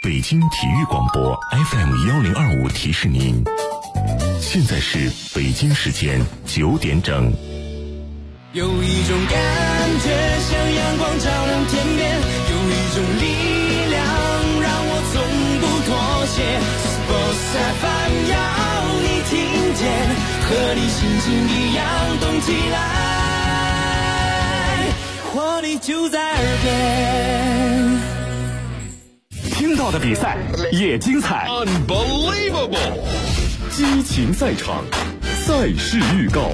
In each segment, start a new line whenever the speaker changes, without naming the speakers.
北京体育广播 FM1025提示您，现在是北京时间9点整。
有一种感觉像阳光照亮天边，有一种力量让我从不妥协。Sports FM 要你听见，和你心情一样动起来，活力就在耳边。
听到的比赛也精彩
，Unbelievable！
激情赛场，赛事预告。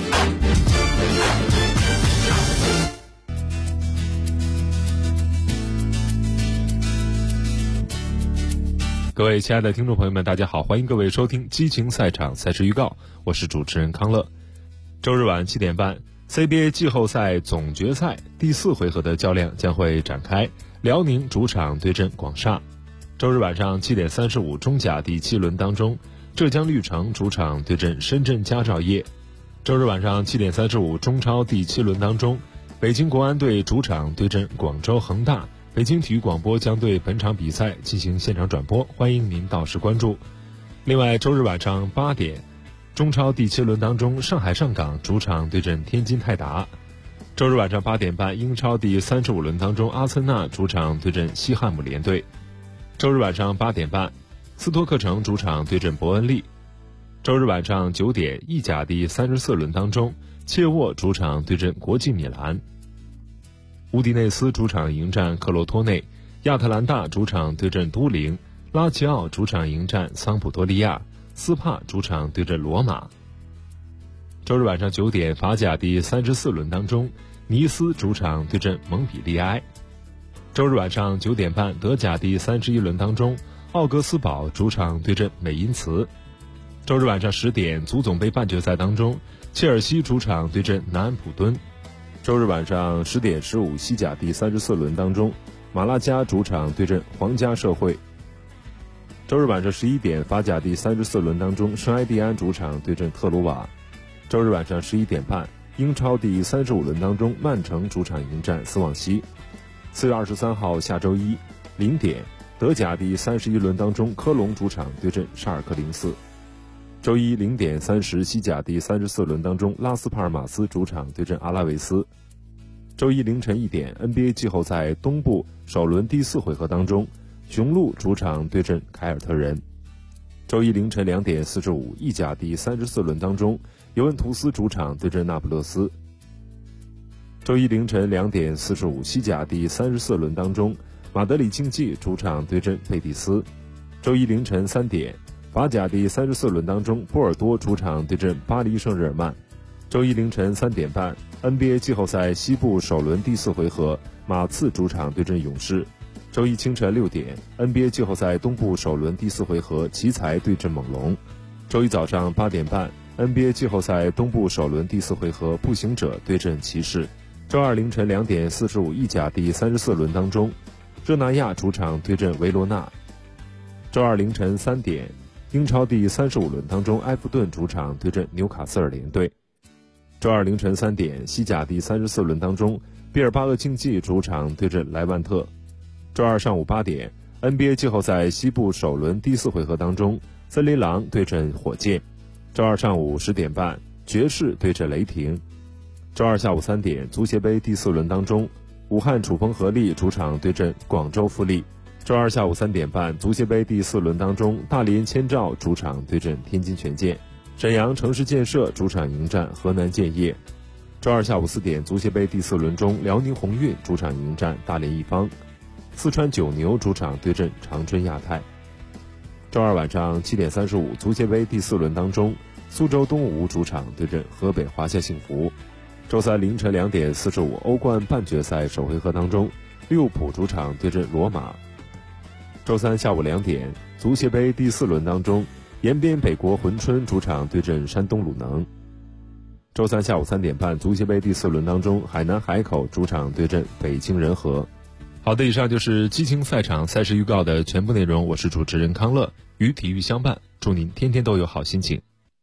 各位亲爱的听众朋友们，大家好，欢迎各位收听激情赛场赛事预告，我是主持人康乐。周日晚7点半 CBA 季后赛总决赛第4回合的较量将会展开，辽宁主场对阵广厦。周日晚上7点35中甲第7轮当中，浙江绿城主场对阵深圳佳兆业。周日晚上7点35中超第7轮当中，北京国安队主场对阵广州恒大。北京体育广播将对本场比赛进行现场转播，欢迎您到时关注。另外，周日晚上8点，中超第7轮当中，上海上港主场对阵天津泰达。周日晚上8点半，英超第35轮当中，阿森纳主场对阵西汉姆联队。周日晚上8点半，斯托克城主场对阵伯恩利。周日晚上9点，意甲第34轮当中，切沃主场对阵国际米兰。乌迪内斯主场迎战克罗托内，亚特兰大主场对阵都灵，拉齐奥主场迎战桑普多利亚，斯帕主场对阵罗马。周日晚上9点，法甲第34轮当中，尼斯主场对阵蒙彼利埃。周日晚上9点半，德甲第31轮当中，奥格斯堡主场对阵美因茨。周日晚上10点，足总杯半决赛当中，切尔西主场对阵南安普敦。周日晚上10点15，西甲第34轮当中，马拉加主场对阵皇家社会。周日晚上11点，法甲第34轮当中，圣埃蒂安主场对阵特鲁瓦。周日晚上11点半，英超第35轮当中，曼城主场迎战斯旺西。4月23号下周一0点，德甲第31轮当中，科隆主场对阵沙尔克04。周一0点30，西甲第34轮当中，拉斯帕尔马斯主场对阵阿拉维斯。周一凌晨1点 ，NBA 季后赛东部首轮第4回合当中，雄鹿主场对阵凯尔特人。周一凌晨2点45，意甲第34轮当中，尤文图斯主场对阵那不勒斯。周一凌晨2点45，西甲第34轮当中，马德里竞技主场对阵贝蒂斯。周一凌晨3点，法甲第34轮当中，波尔多主场对阵巴黎圣日耳曼。周一凌晨3点半 ，NBA 季后赛西部首轮第4回合，马刺主场对阵勇士。周一清晨6点 ，NBA 季后赛东部首轮第4回合，奇才对阵猛龙。周一早上8点半 ，NBA 季后赛东部首轮第4回合，步行者对阵骑士。周二凌晨2点45，意甲第34轮当中，热那亚主场对阵维罗纳。周二凌晨3点。英超第35轮当中，埃弗顿主场对阵纽卡斯尔联队。周二凌晨3点，西甲第34轮当中，毕尔巴鄂竞技主场对阵莱万特。周二上午8点 ，NBA 季后赛西部首轮第4回合当中，森林狼对阵火箭。周二上午10点半，爵士对阵雷霆。周二下午3点，足协杯第4轮当中，武汉楚风合力主场对阵广州富力。周二下午3点半，足协杯第4轮当中，大连千兆主场对阵天津权健，沈阳城市建设主场迎战河南建业。周二下午4点，足协杯第4轮中，辽宁宏运主场迎战大连一方，四川九牛主场对阵长春亚泰。周二晚上7点35，足协杯第4轮当中，苏州东吴主场对阵河北华夏幸福。周三凌晨2点45，欧冠半决赛首回合当中，利物浦主场对阵罗马。周三下午2点，足协杯第4轮当中，延边北国珲春主场对阵山东鲁能。周三下午3点半，足协杯第4轮当中，海南海口主场对阵北京人和。好的，以上就是激情赛场赛事预告的全部内容，我是主持人康乐，与体育相伴，祝您天天都有好心情。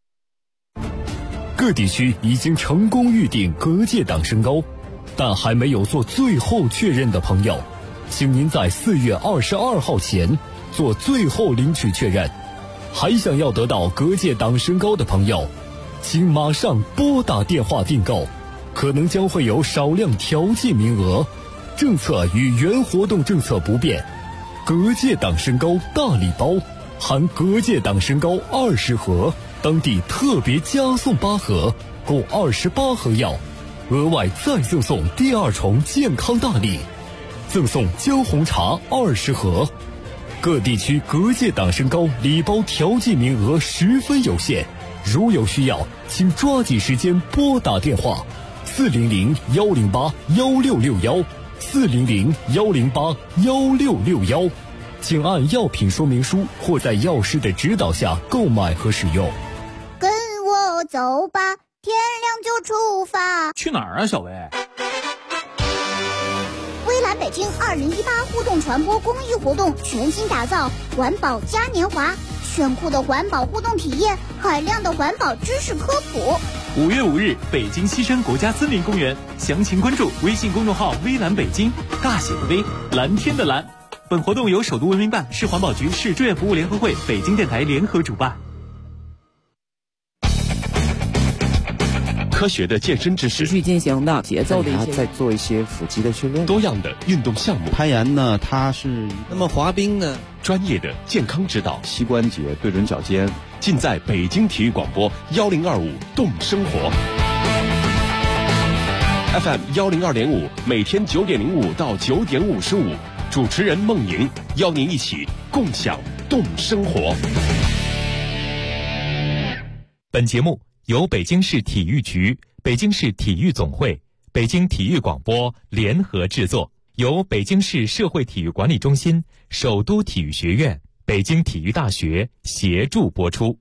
各地区已经成功预定隔界党升高，但还没有做最后确认的朋友，请您在4月22号前做最后领取确认。还想要得到隔界党身高的朋友，请马上拨打电话订购，可能将会有少量调剂名额，政策与原活动政策不变。隔界党身高大礼包含隔界党身高20盒，当地特别加送8盒，共28盒药，额外再赠送第2重健康大礼，赠送姜红茶20盒。各地区隔界党身高礼包调剂名额十分有限，如有需要，请抓紧时间拨打电话400-108-1661，400-108-1661，请按药品说明书或在药师的指导下购买和使用。
跟我走吧，天亮就出发。
去哪儿啊，小薇？
微蓝北京2018互动传播公益活动全新打造环保嘉年华，炫酷的环保互动体验，海量的环保知识科普。
5月5日，北京西山国家森林公园，详情关注微信公众号微蓝北京，大写的微，蓝天的蓝。本活动由首都文明办、市环保局、市志愿服务联合会、北京电台联合主办。
科学的健身知识，
持续进行的节奏的一些，
再做一些腹肌的训练，
多样的运动项目，
攀岩呢，它是
那么滑冰呢，
专业的健康指导，
膝关节对准脚尖，
尽在北京体育广播1025动生活 FM 102.5，每天9点05到9点55，主持人孟莹邀您一起共享动生活。
本节目由北京市体育局、北京市体育总会、北京体育广播联合制作，由北京市社会体育管理中心、首都体育学院、北京体育大学协助播出。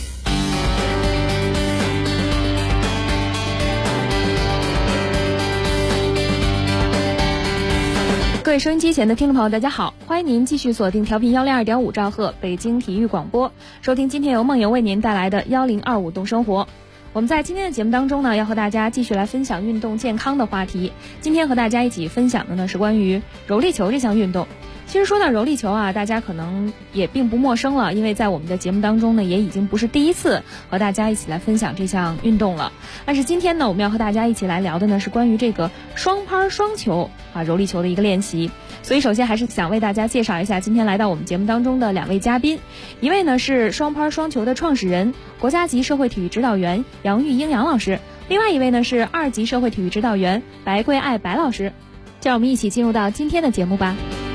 各位收音机前的听众朋友，大家好，欢迎您继续锁定调频102.5兆赫北京体育广播，收听今天由梦莹为您带来的1025动生活。我们在今天的节目当中呢，要和大家继续来分享运动健康的话题。今天和大家一起分享的呢是关于柔力球这项运动。其实说到柔力球啊，大家可能也并不陌生了，因为在我们的节目当中呢，也已经不是第一次和大家一起来分享这项运动了。但是今天呢，我们要和大家一起来聊的呢是关于这个双拍双球啊柔力球的一个练习。所以首先还是想为大家介绍一下今天来到我们节目当中的2位嘉宾，一位呢是双拍双球的创始人、国家级社会体育指导员杨玉英杨老师，另外一位呢是2级社会体育指导员白桂爱白老师。就让我们一起进入到今天的节目吧。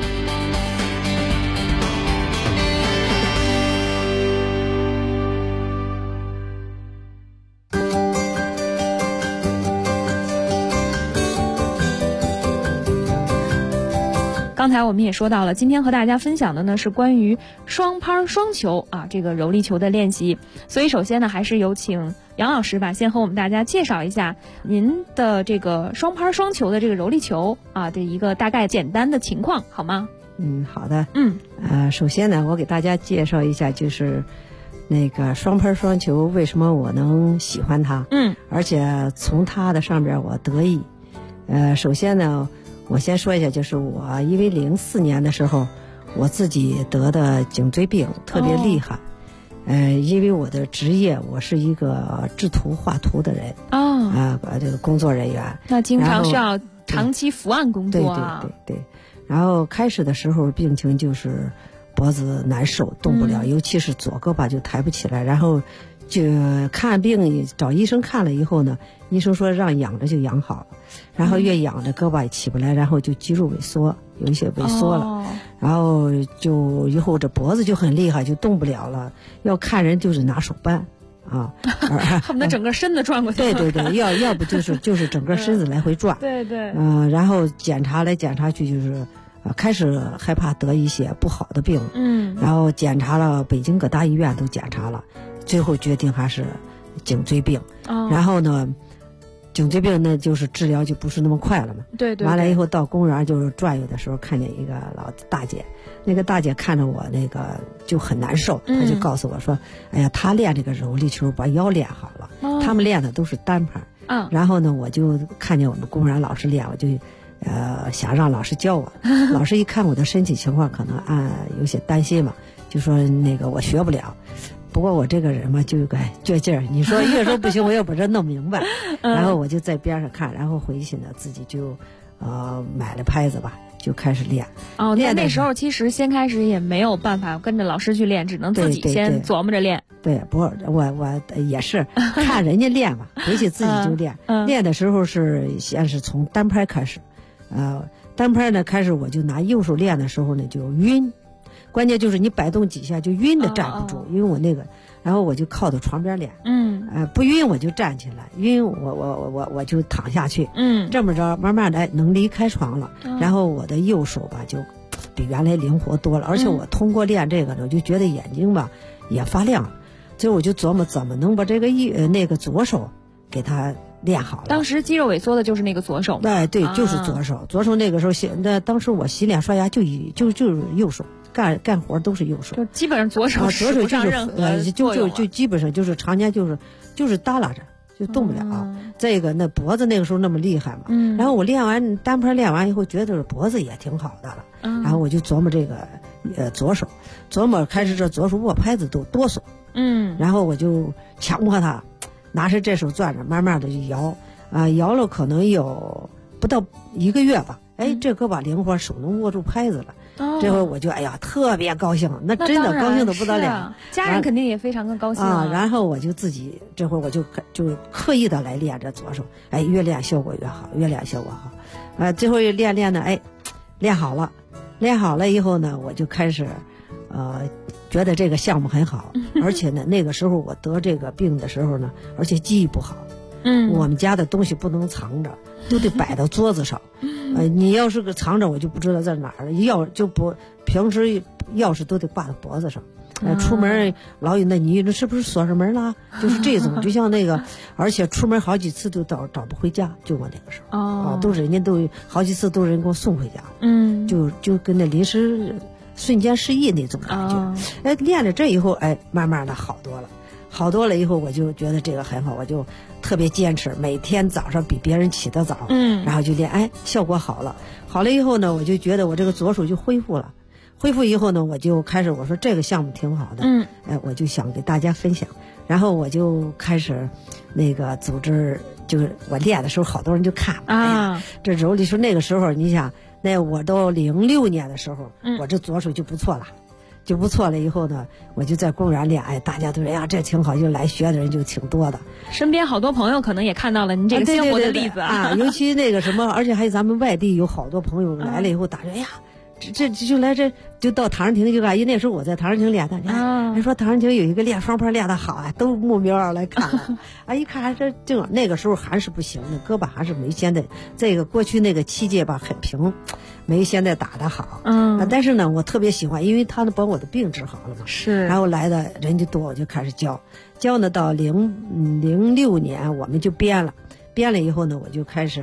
刚才我们也说到了，今天和大家分享的呢是关于双拍双球啊这个柔力球的练习。所以首先呢，还是有请杨老师吧，先和我们大家介绍一下您的这个双拍双球的这个柔力球啊的一个大概简单的情况，好吗？
好的。首先呢，我给大家介绍一下，就是那个双拍双球为什么我能喜欢它，而且从它的上边我得益。首先呢，我先说一下，就是我因为04年的时候，我自己得的颈椎病特别厉害。因为我的职业，我是一个制图画图的人。这个工作人员。那
经常需要长期伏案工作啊。
对。然后开始的时候，病情就是脖子难受，动不了，尤其是左胳膊就抬不起来。然后就看病找医生看了以后呢，医生说让养着就养好了，然后越养着胳膊也起不来，然后就肌肉萎缩，有一些萎缩了，然后就以后这脖子就很厉害，就动不了了，要看人就是拿手扳啊，
恨不得整个身子转过去。
对，要不就是整个身子来回转。
对。
然后检查来检查去，就是开始害怕得一些不好的病，然后检查了北京各大医院都检查了，最后决定还是颈椎病。然后呢，颈椎病那就是治疗就不是那么快了嘛。对。完了以后到公园就是转悠的时候，看见一个老大姐，那个大姐看着我那个就很难受，她就告诉我说：“哎呀，她练这个柔力球把腰练好了，他们练的都是单拍。”然后呢，我就看见我们公园老师练，我就想让老师教我。老师一看我的身体情况，可能有些担心嘛，就说那个我学不了。不过我这个人嘛，就有个倔劲儿，你说越说不行，我也把这弄明白。然后我就在边上看，然后回去呢自己就买了拍子吧，就开始练。
哦，那时候其实先开始也没有办法跟着老师去练，只能自己先琢磨着练。
对，不，我也是看人家练嘛，回去自己就练。练的时候先是从单拍开始，单拍呢开始我就拿右手练的时候呢就晕。关键就是你摆动几下就晕的站不住，因为我那个，然后我就靠到床边练，不晕我就站起来，晕我就躺下去，这么着慢慢的能离开床了，然后我的右手吧就比原来灵活多了，而且我通过练这个呢，我就觉得眼睛吧也发亮，所以我就琢磨怎么能把这个那个左手给它练好了。
当时肌肉萎缩的就是那个左手。
对，就是左手，左手那个时候当时我洗脸刷牙就是右手。干活都是右手，
就基本上左手使不上任何作用
就基本上就是常年就是耷拉着就动不了。这个那脖子那个时候那么厉害嘛，然后我练完单拍练完以后，觉得脖子也挺好的了，然后我就琢磨这个左手，琢磨开始这左手握拍子都哆嗦，然后我就强迫他拿着这手攥着，慢慢的就摇摇了可能有不到1个月吧，这胳膊灵活，手能握住拍子了。这回我就特别高兴，那真的高兴的不得了，
家人肯定也非常的高兴
然后我就自己这回我就刻意的来练这左手，越练效果越好，越练效果好，最后练呢，练好了以后呢，我就开始觉得这个项目很好，而且呢那个时候我得这个病的时候呢，而且记忆不好，我们家的东西不能藏着，都得摆到桌子上。你要是个藏着，我就不知道在哪儿了。平时钥匙都得挂在脖子上。出门老有你是不是锁上门了？就是这种，就像那个，而且出门好几次都找不回家，就我那个时候。都是人家都好几次都是人给我送回家。就跟那临时瞬间失忆那种感觉。练了这以后，慢慢的好多了以后，我就觉得这个很好，我就特别坚持，每天早上比别人起得早，然后就练，效果好了以后呢，我就觉得我这个左手就恢复了，恢复以后呢，我就开始我说这个项目挺好的，我就想给大家分享，然后我就开始那个组织，就是我练的时候，好多人就看这揉里说那个时候，你想，那我都06年的时候，我这左手就不错了。以后呢，我就在公园练，大家都说这挺好，就来学的人就挺多的。
身边好多朋友可能也看到了您这个鲜活的例子
尤其那个什么，而且还有咱们外地有好多朋友来了以后，打说这就来这就到唐人亭就因为那时候我在唐人亭练的，还说唐人亭有一个练双拍练得好都慕名而来看了一看这正那个时候还是不行的，胳膊还是没现在这个过去那个7届吧很平。没现在打得好，但是呢，我特别喜欢，因为他把我的病治好了嘛。
是。
然后来的人就多，我就开始教呢，到06年我们就编了以后呢，我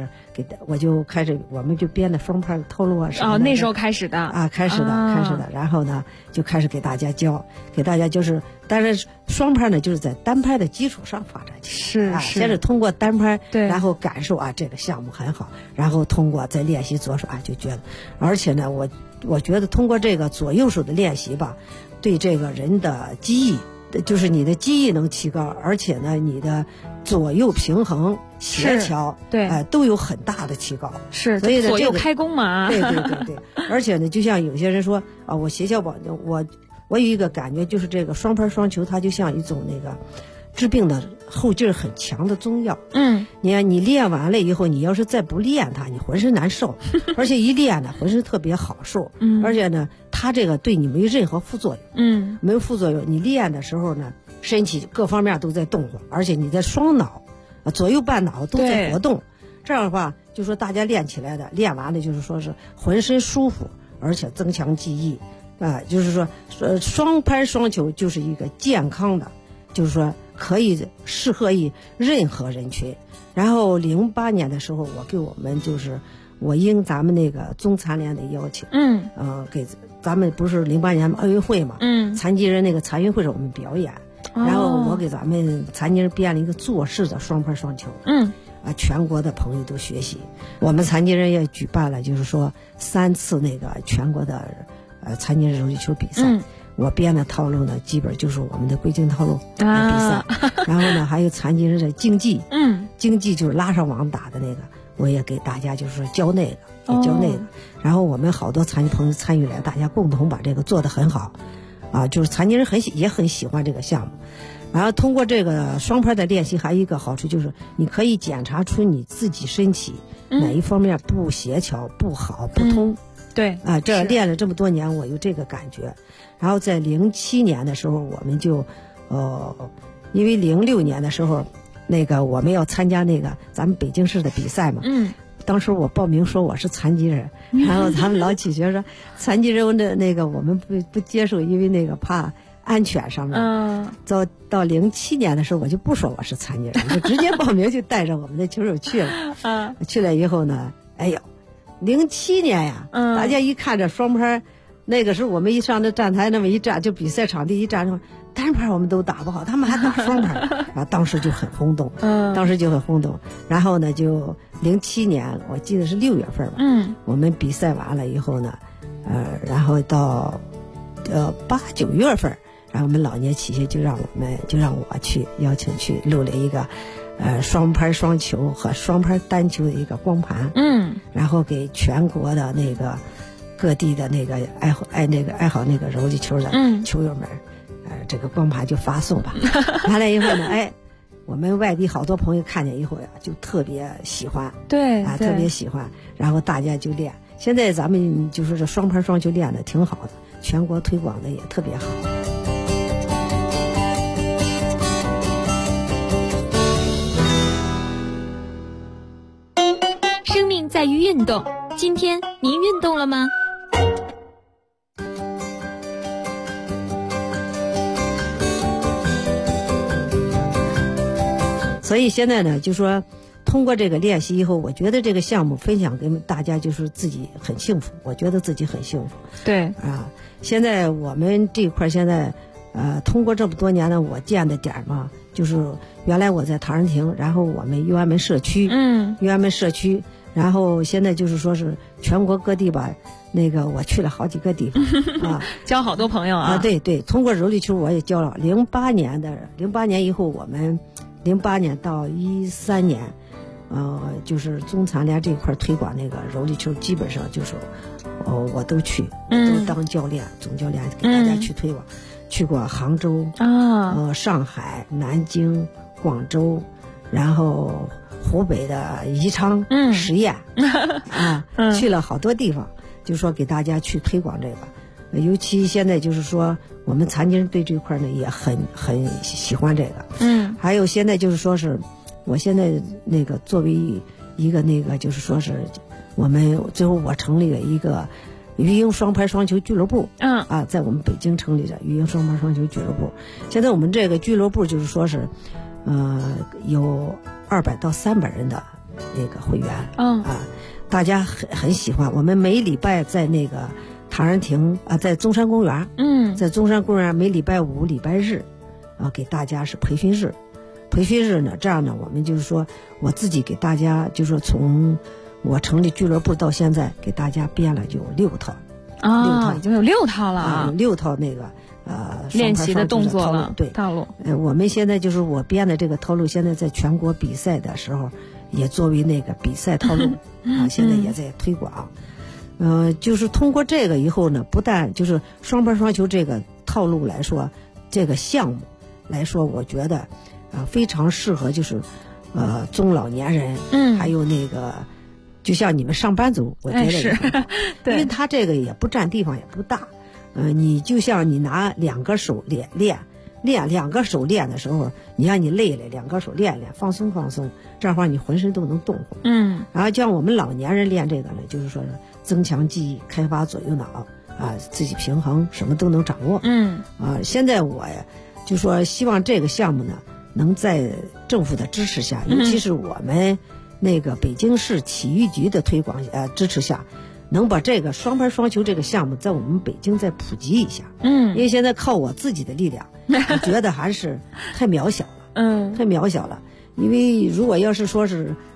们就编的双拍透露什么的。
那时候开始的
开始的，然后呢就开始给大家教，但是双拍呢就是在单拍的基础上发展起来，先是通过单拍，然后感受这个项目很好，然后通过再练习左手就觉得，而且呢我觉得通过这个左右手的练习吧，对这个人的记忆。就是你的记忆能提高，而且呢，你的左右平衡、协调，都有很大的提高。
是，
所以呢，
左右开弓嘛。
对。而且呢，就像有些人说我学校保证，我有一个感觉，就是这个双拍双球，它就像一种那个治病的后劲儿很强的中药。你看你练完了以后，你要是再不练它，你浑身难受，而且一练呢，浑身特别好受。而且呢，它这个对你没有任何副作用。没有副作用。你练的时候呢，身体各方面都在动活，而且你的双脑，左右半脑都在活动。这样的话，就说大家练起来的，练完了就是说是浑身舒服，而且增强记忆。就是说，双拍双球就是一个健康的，就是说可以适合于任何人群。然后08年的时候，我应咱们那个中残联的邀请，给咱们不是08年奥运会嘛，残疾人那个残运会上我们表演，然后我给咱们残疾人编了一个坐式的双拍双球， 全国的朋友都学习。我们残疾人也举办了，就是说3次那个全国的残疾人柔力球比赛。我编的套路呢，基本就是我们的归京套路比赛。然后呢，还有残疾人的竞技，竞技就是拉上网打的那个，我也给大家就是说教那个，也教那个。然后我们好多残疾朋友参与了，大家共同把这个做得很好，就是残疾人也很喜欢这个项目。然后通过这个双拍的练习，还有一个好处就是你可以检查出你自己身体哪一方面不协调、不好、不通。
对
这练了这么多年，我有这个感觉。然后在07年的时候，我们就因为06年的时候，那个我们要参加那个咱们北京市的比赛嘛。当时我报名说我是残疾人，然后他们老企学说残疾人的那个我们不接受，因为那个怕安全上面。到07年的时候，我就不说我是残疾人，就直接报名，就带着我们的球手去了。去了以后呢，哎呦，07年呀，大家一看这双拍，那个时候我们一上这站台那么一站，就比赛场地一站上，单拍我们都打不好，他们还打双拍，然后当时就很轰动。然后呢，就07年，我记得是6月份吧。我们比赛完了以后呢，然后到8、9月份。然后我们老年企业就让我去邀请去录了一个双拍双球和双拍单球的一个光盘。然后给全国的那个各地的那个爱好那个柔力球的球友们，这个光盘就发送吧。完了以后呢，我们外地好多朋友看见以后呀，就特别喜欢。
对
特别喜欢。然后大家就练。现在咱们就是这双拍双球练的挺好的，全国推广的也特别好。
生命在于运动，今天您运动了吗？
所以现在呢，就说通过这个练习以后，我觉得这个项目分享给大家，就是自己很幸福，我觉得自己很幸福。
对
现在我们这一块现在通过这么多年呢，我见的点嘛，就是原来我在唐人亭，然后我们右安门社区，然后现在就是说是全国各地吧，那个我去了好几个地方
交好多朋友
对，通过柔力球我也交了。08年以后，我们08年到13年，就是中残联这一块推广那个柔力球，基本上就是我都去，都当教练，总教练给大家去推广。去过杭州上海、南京、广州，然后湖北的宜昌、十堰去了好多地方，就说给大家去推广这个。尤其现在就是说我们残疾人对这块呢也很喜欢这个。还有现在就是说是我现在那个作为一个那个就是说是我们最后我成立了一个育婴双拍双球俱乐部。在我们北京成立的育婴双拍双球俱乐部。现在我们这个俱乐部就是说是有200到300人的那个会员。大家很喜欢。我们每礼拜在那个唐人亭在中山公园，在中山公园每礼拜5、礼拜日给大家是培训日。培训日呢，这样呢，我们就是说我自己给大家就是说从我成立俱乐部到现在，给大家编了就6套。
已经有6套了
6套那个
练习的动作
了。对，
套路。
我们现在就是我编的这个套路，现在在全国比赛的时候也作为那个比赛套路现在也在推广。就是通过这个以后呢，不但就是双拍双球这个套路来说，这个项目来说，我觉得非常适合就是中老年人，还有那个就像你们上班族，我觉得也
对，
因为它这个也不占地方，也不大。你就像你拿2个手练2个手练的时候，你让你累了，2个手练放松放松，这样的话你浑身都能动活。然后像我们老年人练这个呢，就是说是增强记忆，开发左右脑自己平衡，什么都能掌握。现在我就说希望这个项目呢，能在政府的支持下，尤其是我们那个北京市体育局的推广支持下，能把这个双拍双球这个项目在我们北京再普及一下。因为现在靠我自己的力量，我觉得还是太渺小了。太渺小了。因为如果要是说是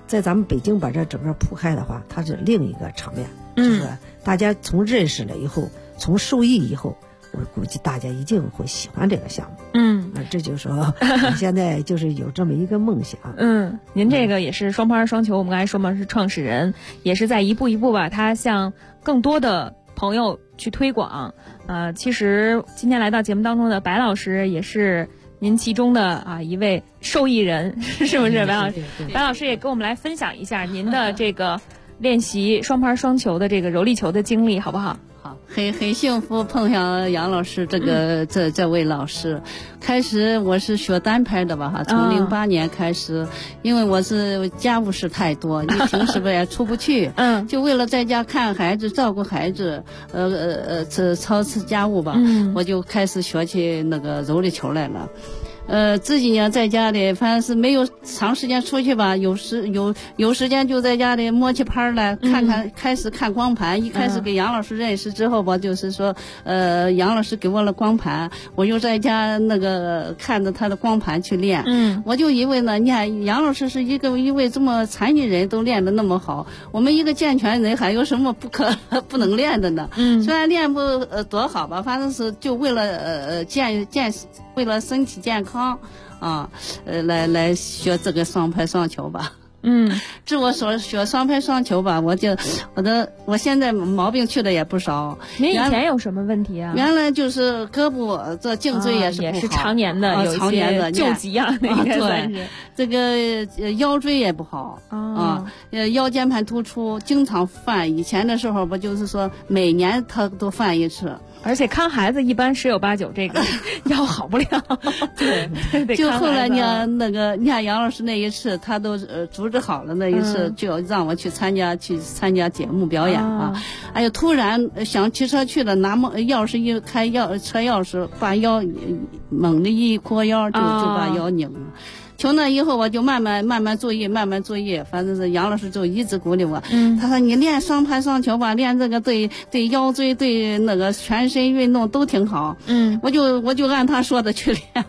在咱们北京把这整个铺开的话，它是另一个场面，就是大家从认识了以后，从受益以后，我估计大家一定会喜欢这个项目。这就是说我现在就是有这么一个梦想。
您这个也是双拍双球，我们刚才说嘛是创始人，也是在一步一步把它向更多的朋友去推广。其实今天来到节目当中的白老师也是您其中的一位受益人，是不是白老师？白老师也跟我们来分享一下您的这个练习双拍双球的这个柔力球的经历，好不好？
好，很幸福碰上杨老师这位老师。开始我是学单拍的吧从08年开始，因为我是家务事太多，你平时也出不去，就为了在家看孩子、照顾孩子，操持家务吧，我就开始学起那个柔力球来了。自己呢在家里，反正是没有长时间出去吧，有时间就在家里摸起拍来看看，开始看光盘。一开始给杨老师认识之后吧，就是说杨老师给我了光盘，我又在家那个看着他的光盘去练。我就以为呢，你看杨老师是一位这么残疾人都练得那么好，我们一个健全人还有什么不能练的呢？虽然练不多好吧，反正是就为了为了身体健康来学这个双拍双球吧。这我所学双拍双球吧，我现在毛病去的也不少。
您以前有什么问题啊？
原来就是胳膊这颈椎也是不好，
也是常年的，有一些旧疾啊，那应该算是。
这个腰椎也不好腰间盘突出，经常犯。以前的时候不就是说每年他都犯一次。
而且看孩子一般十有八九这个腰好不了。
对，就后来呢，你看杨老师那一次，他都组织好了那一次，就让我去参加节目表演哎呦，突然想骑车去了，拿钥匙一开车钥匙，把腰猛地一扩腰，就把腰拧了。从那以后我就慢慢注意，反正是杨老师就一直鼓励我。他说你练双拍双球吧，练这个对腰椎对那个全身运动都挺好。我就按他说的去练。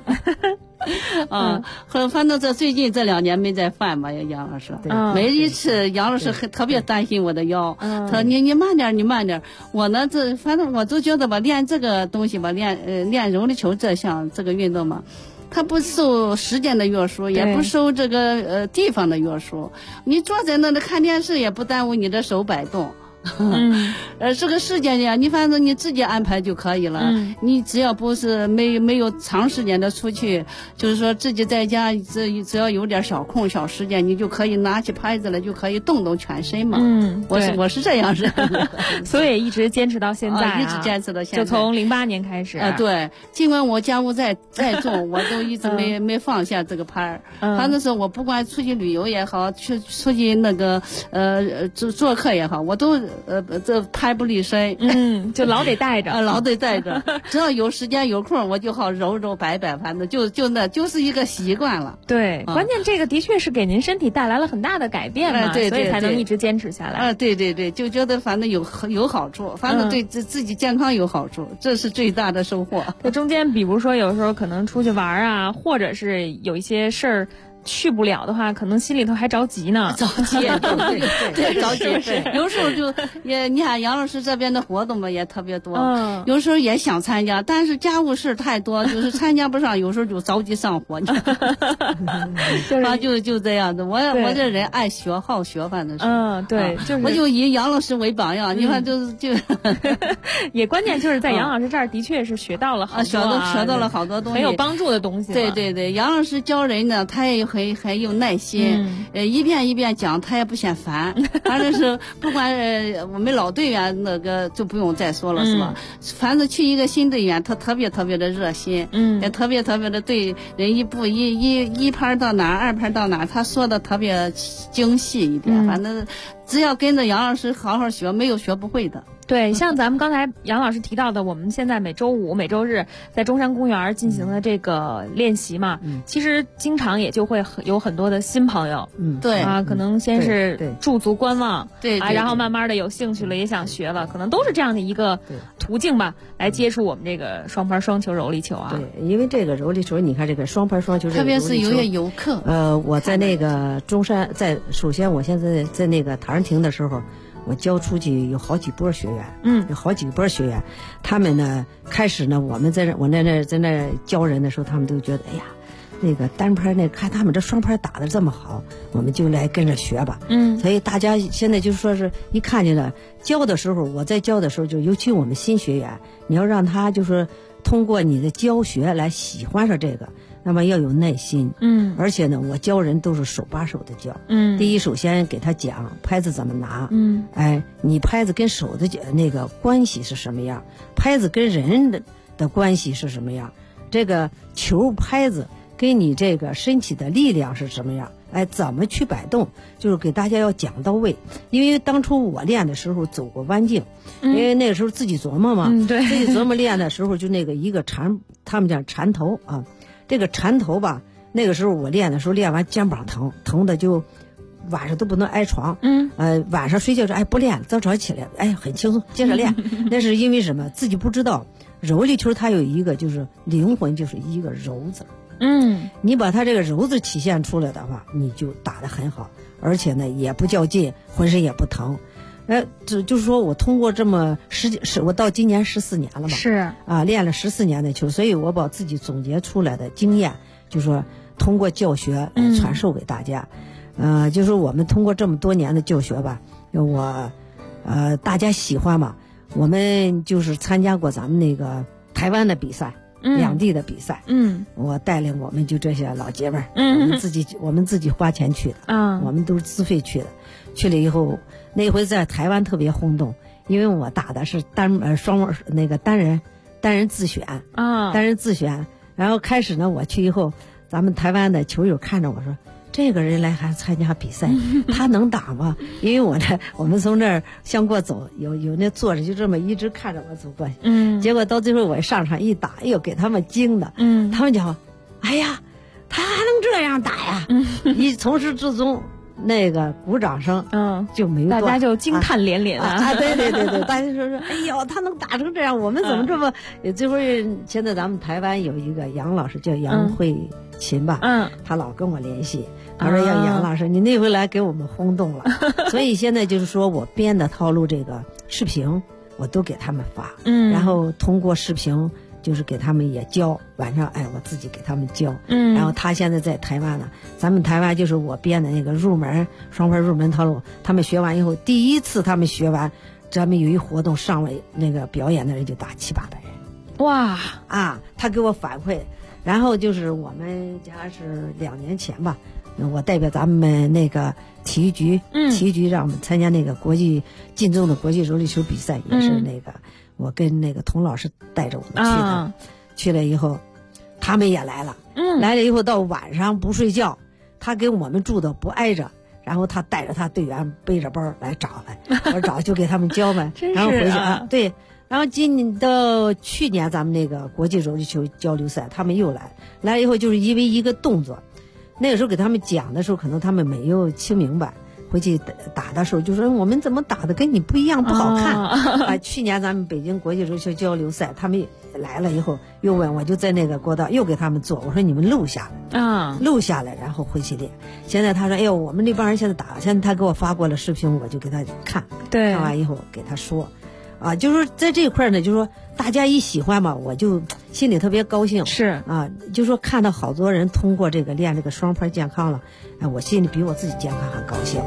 反正最近这2年没再犯吧，杨老师。每一次杨老师特别担心我的腰，他说你慢点。我呢反正我就觉得吧，练这个东西吧，练柔力球这个运动嘛。它不受时间的约束，也不受这个地方的约束。你坐在那里看电视，也不耽误你的手摆动。这个时间呀，你反正你自己安排就可以了。你只要不是没有长时间的出去，就是说自己在家只要有点小空小时间，你就可以拿起拍子来，就可以动全身嘛。我是这样认的。
所以一直坚持到现在，
一直坚持到现在，
就从08年开始。
对，尽管我家务再重，我都一直没放下这个拍。反正是我不管出去旅游也好，出去那个做客也好，我都这拍不离身。
就老得带着，
老得带着。只要有时间有空，我就好揉摆，反正就是一个习惯了。
对，关键这个的确是给您身体带来了很大的改变嘛，
对，
所以才能一直坚持下来。
对，就觉得反正有好处，反正对自己健康有好处，这是最大的收获。
这中间，比如说有时候可能出去玩啊，或者是有一些事儿去不了的话，可能心里头还着急呢。
着急，对，着急。有时候你看杨老师这边的活动吧也特别多，有时候也想参加，但是家务事太多，就是参加不上，有时候就着急上火。就这样子。我这人爱学好学，反正是。
对，就是
我就以杨老师为榜样。你看，就
也关键就是在杨老师这儿的确是学到了好多，
学到了好多东西，
很有帮助的东西。
对，杨老师教人呢，他也很有耐心，一遍一遍讲，他也不嫌烦。反正是不管我们老队员那个就不用再说了，是吧？反正去一个新队员，他特别的热心，也特别的对人一拍到哪儿，2拍到哪儿，他说的特别精细一点。反正只要跟着杨老师好好学，没有学不会的。
对，像咱们刚才杨老师提到的，我们现在每周五、每周日在中山公园进行的这个练习嘛，其实经常也就会有很多的新朋友，
对
啊，可能先是驻足观望，
对
啊，然后慢慢的有兴趣了，也想学了，可能都是这样的一个途径吧，来接触我们这个双拍双球、柔力球啊。
对，因为这个柔力球，你看这个双拍双球，
特别是有些游客，
我在那个中山，首先我现在在那个唐人亭的时候。我教出去有好几波学员，有好几波学员，他们呢开始呢，我在那教人的时候，他们都觉得，哎呀，那个单拍看他们这双拍打得这么好，我们就来跟着学吧。所以大家现在就是说是一看见了教的时候，我在教的时候，就尤其我们新学员，你要让他就是通过你的教学来喜欢上这个。那么要有耐心，而且呢，我教人都是手把手的教，第一，首先给他讲拍子怎么拿，你拍子跟手的那个关系是什么样，拍子跟人的关系是什么样，这个球拍子跟你这个身体的力量是什么样，怎么去摆动，就是给大家要讲到位。因为当初我练的时候走过弯径，因为那个时候自己琢磨嘛，自己琢磨练的时候就那个一个他们讲缠头啊。这个缠头吧，那个时候我练的时候，练完肩膀疼的就晚上都不能挨床。晚上睡觉说不练，早早起来很轻松，接着练。那是因为什么？自己不知道。柔力球它有一个就是灵魂，就是一个柔字。你把它这个柔字体现出来的话，你就打得很好，而且呢也不较劲，浑身也不疼。就是说我通过这么我到今年14年了嘛，
是
啊，练了14年的球，所以我把自己总结出来的经验，就是说通过教学来传授给大家。就是我们通过这么多年的教学吧，大家喜欢嘛，我们就是参加过咱们那个台湾的比赛，两地的比赛，我带领我们就这些老姐们儿，我们自己花钱去的，我们都是自费去的，去了以后。那回在台湾特别轰动，因为我打的是单人自选单人自选。然后开始呢，我去以后，咱们台湾的球友看着我说：“这个人来还参加比赛，他能打吗？”因为我们从这儿向过走，有那坐着就这么一直看着我走过去。结果到最后我上场一打，给他们惊的。他们讲：“哎呀，他还能这样打呀！”从始至终。那个鼓掌声，就没断，
大家就惊叹连连
对，大家说，哎呦，他能打成这样，我们怎么这么？这会现在咱们台湾有一个杨老师叫杨慧琴吧，他老跟我联系，他说要杨老师，你那回来给我们轰动了，所以现在就是说我编的套路这个视频，我都给他们发，然后通过视频。就是给他们也教，晚上我自己给他们教，然后他现在在台湾呢，咱们台湾就是我编的那个双拍入门套路，他们学完以后，第一次他们学完，咱们有一活动上了那个表演的人就打700-800人，
哇
啊，他给我反馈，然后就是我们家是2年前吧，我代表咱们那个体育局让我们参加那个晋中的国际柔力球比赛，也是那个。我跟那个童老师带着我们去的，去了以后，他们也来了，来了以后到晚上不睡觉，他跟我们住的不挨着，然后他带着他队员背着包来找我找就给他们教呗，然后回去对，然后到去年咱们那个国际柔力球交流赛，他们又来了以后，就是因为一个动作，那个时候给他们讲的时候，可能他们没有听明白。回去打的时候就说我们怎么打的跟你不一样，不好看去年咱们北京国际柔球交流赛，他们来了以后又问我，就在那个过道又给他们做，我说你们录下来然后回去练。现在他说哎呦我们那帮人现在打，现在他给我发过了视频，我就给他看完以后给他说就是在这一块呢，就是说大家一喜欢嘛，我就心里特别高兴。
是
就是说看到好多人通过这个练这个双拍健康了，我心里比我自己健康还高兴。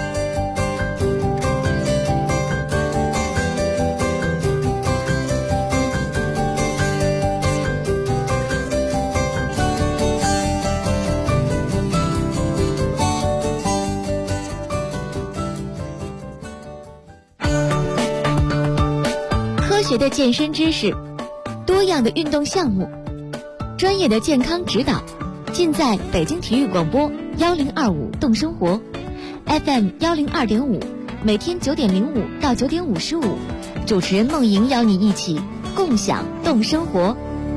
科学的健身知识，多样的运动项目，专业的健康指导，尽在北京体育广播1025动生活 FM 102.5 每天9点05到9点55，主持人梦莹邀你一起共享动生活。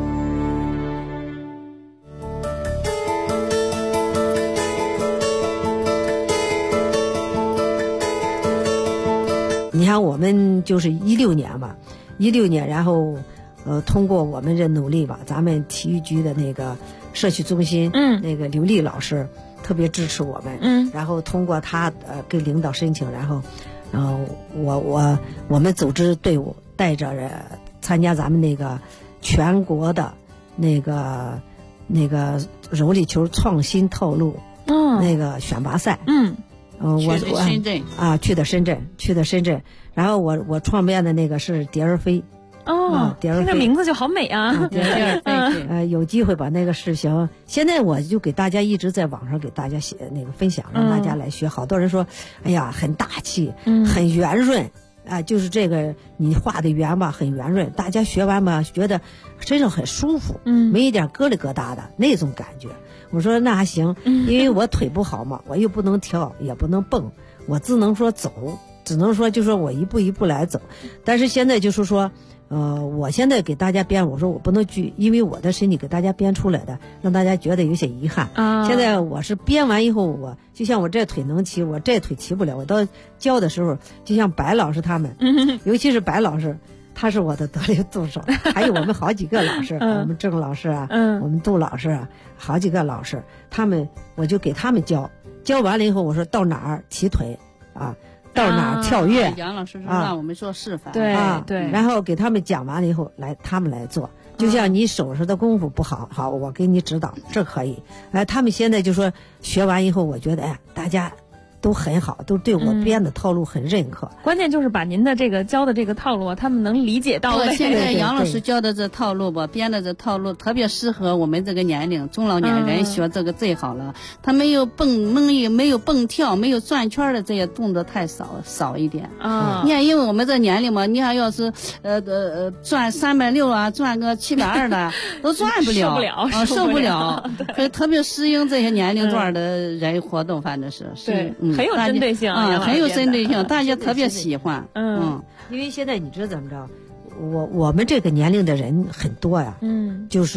你看我们就是16年吧，16年，然后通过我们这努力吧，咱们体育局的那个社区中心，那个刘丽老师特别支持我们，然后通过他给领导申请，然后我们组织队伍带着参加咱们那个全国的那个柔力球创新套路那个选拔赛，去的深圳，然后我创办的那个是蝶儿飞。
听这名字就好美啊！
有机会把那个事情，现在我就给大家一直在网上给大家写那个分享，让大家来学。好多人说，哎呀，很大气，很圆润啊，就是这个你画的圆吧，很圆润，大家学完吧，觉得身上很舒服，没一点疙里疙瘩的那种感觉。我说那还行，因为我腿不好嘛，我又不能跳，也不能蹦，我只能说走，只能说就说我一步一步来走。但是现在就是说。我现在给大家编，我说我不能因为我的身体给大家编出来的，让大家觉得有些遗憾。现在我是编完以后，我就像我这腿能骑，我这腿骑不了。我到教的时候，就像白老师他们，尤其是白老师，他是我的得力助手，还有我们好几个老师，我们郑老师啊，我们杜老师啊，好几个老师，他们我就给他们教完了以后，我说到哪儿骑腿啊。到哪儿跳跃？
杨老师说让我们做示范，
对，
然后给他们讲完了以后，他们来做。就像你手上的功夫不好，好，我给你指导，这可以。他们现在就说学完以后，我觉得大家都很好，都对我编的套路很认可。
关键就是把您的这个教的这个套路，他们能理解到位。
现在杨老师教的这套路吧，编的这套路特别适合我们这个年龄中老年人学这个最好了。他没有没有蹦跳，没有转圈的这些动作太少一点啊。你看，因为我们这年龄嘛，你看要是转360啊，转个720的都转不了，受不了。特别适应这些年龄段的人活动，反正是
对。很有针对性
很有针对性，大家特别喜欢。
因为现在你知道怎么着，我们这个年龄的人很多呀，就是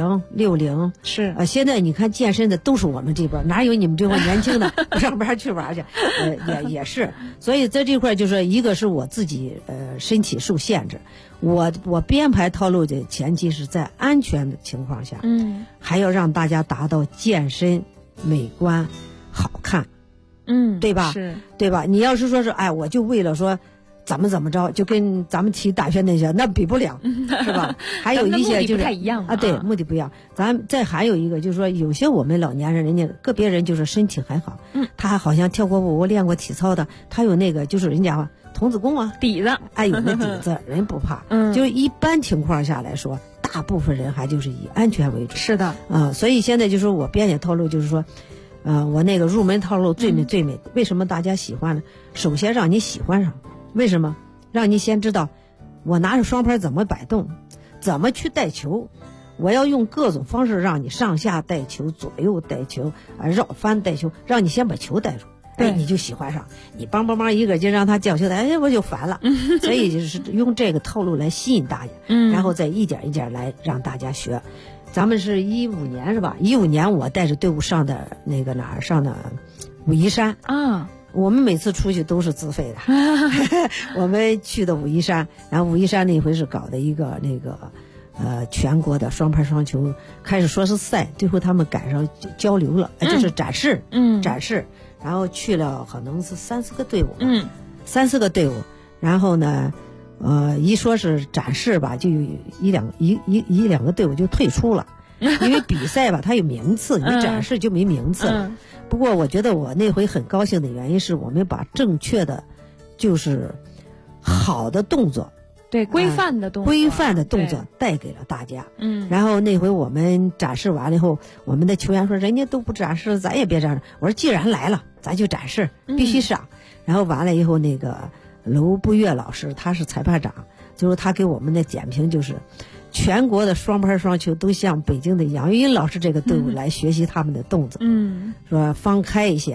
50、60
是
现在你看健身的都是我们这边，哪有你们这会年轻的不上班去玩去？也是，所以在这块就是一个是我自己身体受限制，我编排套路的前提是在安全的情况下，还要让大家达到健身美观好看。对吧？
是，
对吧？你要是说是我就为了说怎么着，就跟咱们体育大学那些那比不了，是吧？还有一些就是
不太一样
啊，对，目的不一样。咱再还有一个就是说，有些我们老年人，人家个别人就是身体很好，他还好像跳过舞、练过体操的，他有那个就是人家童子功啊
底子，
有那底子，人不怕。就一般情况下来说，大部分人还就是以安全为主。
是的，
所以现在就是我编写套路，就是说。我那个入门套路最美，为什么大家喜欢呢？首先让你喜欢上，为什么？让你先知道，我拿着双拍怎么摆动，怎么去带球，我要用各种方式让你上下带球、左右带球、绕翻带球，让你先把球带住，你就喜欢上。你梆一个劲让他叫球带，我就烦了。所以就是用这个套路来吸引大家，然后再一点一点来让大家学。咱们是15年是吧？15年我带着队伍上的那个哪儿上的武夷山
啊。
我们每次出去都是自费的，我们去的武夷山，然后武夷山那回是搞的一个那个全国的双拍双球，开始说是赛，最后他们赶上交流了，就是展示，展示，然后去了可能是3、4个队伍，3、4个队伍，然后呢。一说是展示吧，就有一两个队伍就退出了，因为比赛吧，它有名次，你展示就没名次了。不过我觉得我那回很高兴的原因是我们把正确的，就是好的动作，
对规范的动作
带给了大家。然后那回我们展示完了以后，我们的球员说人家都不展示，咱也别展示。我说既然来了，咱就展示，必须上。然后完了以后那个。娄步月老师他是裁判长，就是他给我们的点评就是全国的双拍双球都向北京的杨玉英老师这个队伍来学习他们的动作，说放开一些，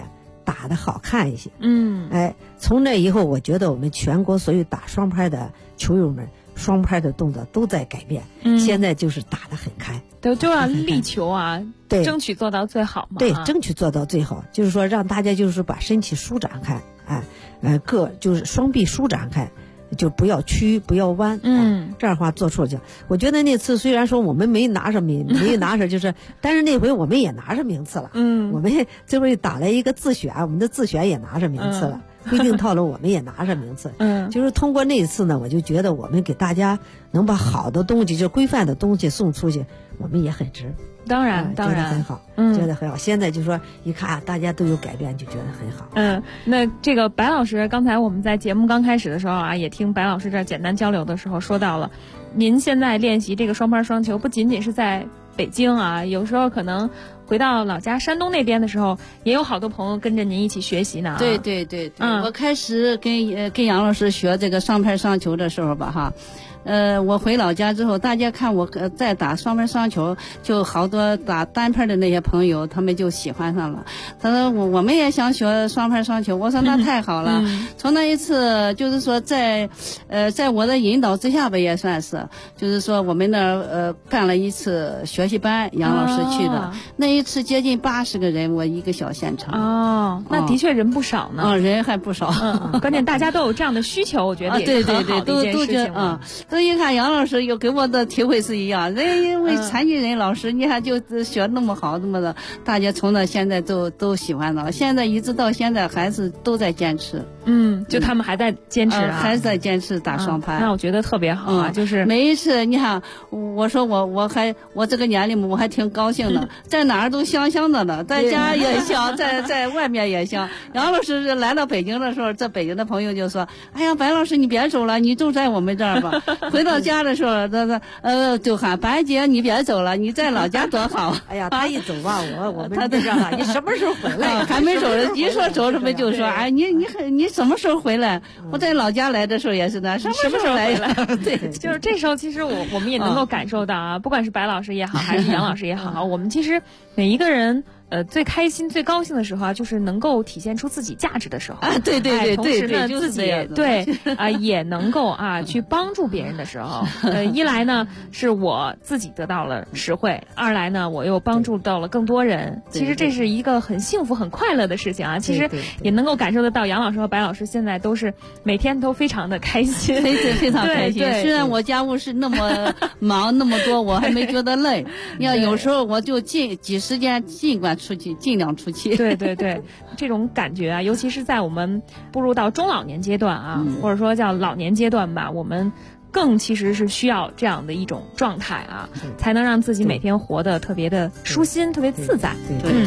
打得好看一些。
嗯，
从那以后，我觉得我们全国所有打双拍的球友们，双拍的动作都在改变。现在就是打得很开，
就要力求啊，
对，
争取做到最好嘛。
对，争取做到最好，就是说让大家就是把身体舒展开，就是双臂舒展开。就不要屈，不要弯，这样的话做出去。我觉得那次虽然说我们没拿上就是，但是那回我们也拿上名次了。我们这回打了一个自选，我们的自选也拿上名次了。规定套路我们也拿上名次。就是通过那一次呢，我就觉得我们给大家能把好的东西，就规范的东西送出去，我们也很值。
当然，
觉得很好，觉得很好。现在就说一看大家都有改变，就觉得很好。
那这个白老师，刚才我们在节目刚开始的时候啊，也听白老师这简单交流的时候说到了，您现在练习这个双拍双球，不仅仅是在北京啊，有时候可能回到老家山东那边的时候，也有好多朋友跟着您一起学习呢。
对，我开始跟杨老师学这个双拍双球的时候吧，哈。我回老家之后，大家看我在打双拍双球，就好多打单拍的那些朋友，他们就喜欢上了。他说我们也想学双拍双球，我说那太好了。从那一次就是说在我的引导之下吧，也算是，就是说我们那办了一次学习班，杨老师去的，那一次接近80个人，我一个小县城。
那的确人不少呢。
人还不少。
关键大家都有这样的需求，我觉得也是很好的一件事情了。
所以一看杨老师又给我的体会是一样，因为残疾人老师，你看就学那么好，那么的，大家从那现在都喜欢了，现在一直到现在孩子都在坚持。
就他们还在坚持
还在坚持打双拍。
那我觉得特别好啊，就是
每一次你看，我说我这个年龄我还挺高兴的，在哪儿都香香的了，在家也香，在外面也香。杨老师来到北京的时候，在北京的朋友就说：“哎呀，白老师你别走了，你就在我们这儿吧。”回到家的时候，就喊白姐你别走了，你在老家多好。
哎呀，他一走吧，我们就这样，你什么时候回来？
还没走呢，一说走什么就说，哎，你什么时候回来？我在老家来的时候也是的，什么时候回来？
对，就是这时候，其实我们也能够感受到啊，不管是白老师也好，还是杨老师也好，我们其实每一个人。最开心、最高兴的时候啊，就是能够体现出自己价值的时候啊，
对，
同时呢，自己也能够去帮助别人的时候，一来呢是我自己得到了实惠，二来呢我又帮助到了更多人，其实这是一个很幸福、很快乐的事情啊。其实也能够感受得到，杨老师和白老师现在都是每天都非常的开心，
非常开心。虽然我家务事那么忙那么多，我还没觉得累。你看有时候我就挤时间，尽量出去。
对，这种感觉啊，尤其是在我们步入到中老年阶段啊，或者说叫老年阶段吧，我们更其实是需要这样的一种状态啊，才能让自己每天活得特别的舒心，特别自在。
对。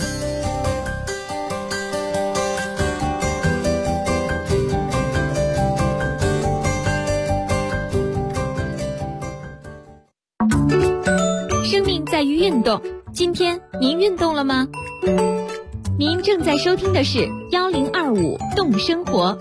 生命在于运动。今天您运动了吗？您正在收听的是1025动生活。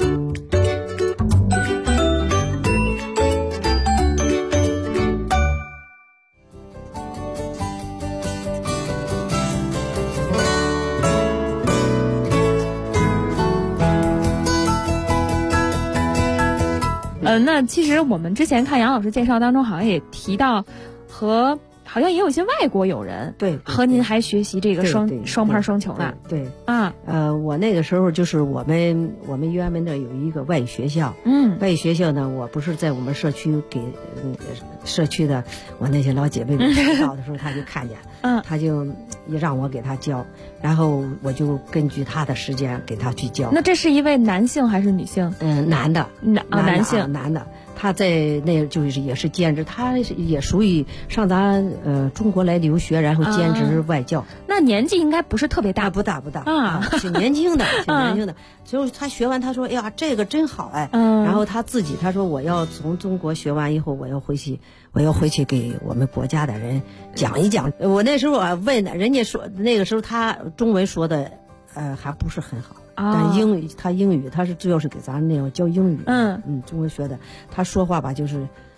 那其实我们之前看杨老师介绍当中，好像也提到好像也有一些外国友人
对
和您还学习这个双拍双球呢。
对啊，我那个时候就是我们原来那有一个外语学校，外语学校呢，我不是在我们社区给社区的我那些老姐妹们知道的时候，他就看见，他就也让我给他教，然后我就根据他的时间给他去教。
那这是一位男性还是女性？
男的，
男性，
男的。他在那就是也是兼职，他也属于上咱中国来留学，然后兼职外教。
那年纪应该不是特别大，
不大啊，挺年轻的，挺年轻的。就是他学完，他说：“哎呀，这个真好哎。”然后他自己他说：“我要从中国学完以后，我要回去给我们国家的人讲一讲。”我那时候问人家说，那个时候他中文说的还不是很好。但英语他是主要是给咱那样教英语，中文学的，他说话吧就是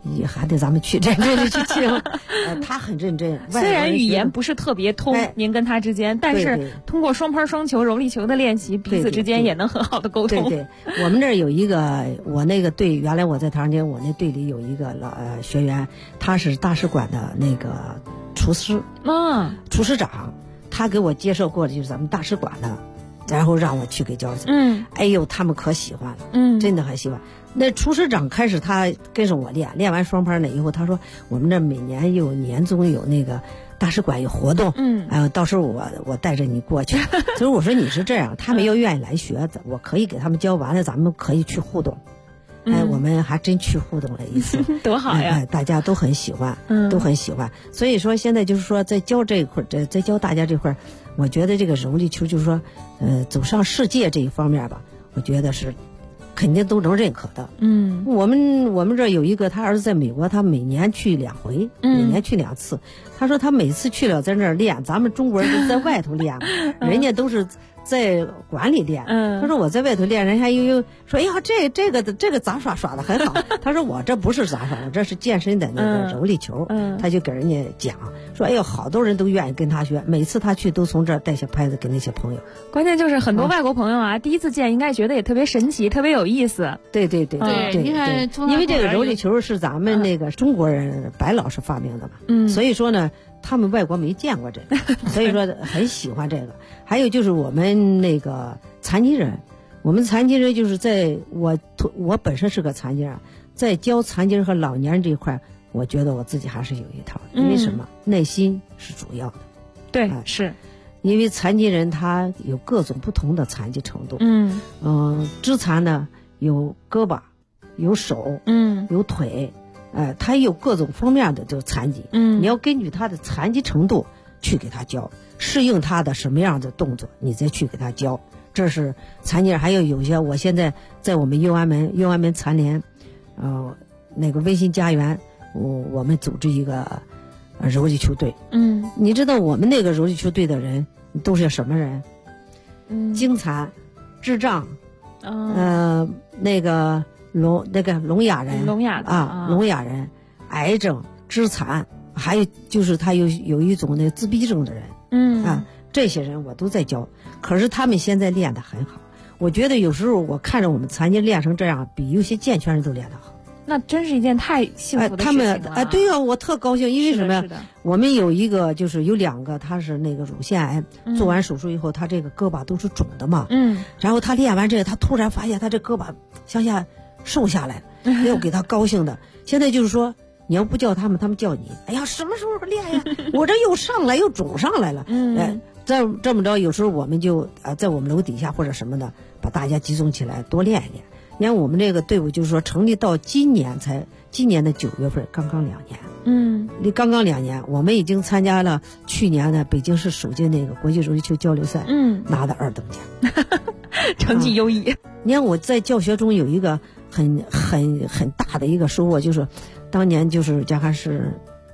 也还得咱们去这里去听。他很认真，
虽然语言不是特别通，您跟他之间，但是通过双拍双球、柔力球的练习，彼此之间也能很好的沟通。
对，我们这儿有一个，我那个队，原来我在唐人街，我那队里有一个学员，他是大使馆的那个厨师，厨师长，他给我介绍过的就是咱们大使馆的，然后让我去给教。哎呦，他们可喜欢了，真的很喜欢。那厨师长开始他跟着我练完双拍了以后，他说我们这每年有年终有那个大使馆有活动，到时候我带着你过去。所以我说你是这样，他们要愿意来学，我可以给他们教完了，咱们可以去互动。我们还真去互动了一次，
多好呀！
大家都很喜欢，都很喜欢。所以说现在就是说在教这一块，在教大家这块，我觉得这个柔力球就是说，走上世界这一方面吧，我觉得是肯定都能认可的。我们这有一个他儿子在美国，他每年去2回，每年去2次。他说他每次去了在那儿练，咱们中国人都在外头练，人家都是在馆里练。他说我在外头练，人家又说哎呀这个杂耍耍得很好。他说我这不是杂耍，我这是健身的那个柔力球。他就给人家讲说哎呦好多人都愿意跟他学，每次他去都从这儿带些拍子给那些朋友。
关键就是很多外国朋友啊，第一次见应该觉得也特别神奇，特别有意思。
对，
你看，
因为这个柔力球是咱们那个中国人白老师发明的嘛，所以说呢他们外国没见过这个，所以说很喜欢这个。还有就是我们那个残疾人，我们残疾人就是在我本身是个残疾人，在教残疾人和老年人这一块，我觉得我自己还是有一套。因为什么？耐心是主要的。
对，是
因为残疾人他有各种不同的残疾程度。肢残呢有胳膊，有手，有腿。他有各种方面的这个残疾，你要根据他的残疾程度去给他教，适应他的什么样的动作，你再去给他教。这是残疾人。还有些，我现在在我们右安门残联，那个温馨家园，我们组织一个柔力球队。你知道我们那个柔力球队的人都是什么人？精残、智障，那个聋哑人，聋哑人，癌症、肢残，还有就是他有一种那自闭症的人，这些人我都在教。可是他们现在练得很好，我觉得有时候我看着我们残疾练成这样，比有些健全人都练得好。
那真是一件太幸福的事情了。
他们对啊，我特高兴，因为什么呀？我们有一个就是有2个，他是那个乳腺癌，做完手术以后，他这个胳膊都是肿的嘛。然后他练完这个，他突然发现他这胳膊向下瘦下来了，要给他高兴的。现在就是说，你要不叫他们，他们叫你。哎呀，什么时候练呀？我这又上来又肿上来了。这么着，有时候我们就在我们楼底下或者什么的，把大家集中起来多练一练。你看我们这个队伍就是说成立到今年的9月份，刚刚2年。刚刚2年，我们已经参加了去年的北京市首届那个国际柔力球交流赛，拿的2等奖，
成绩优异。
你看我在教学中有一个很大的一个收获，就是当年就是加上是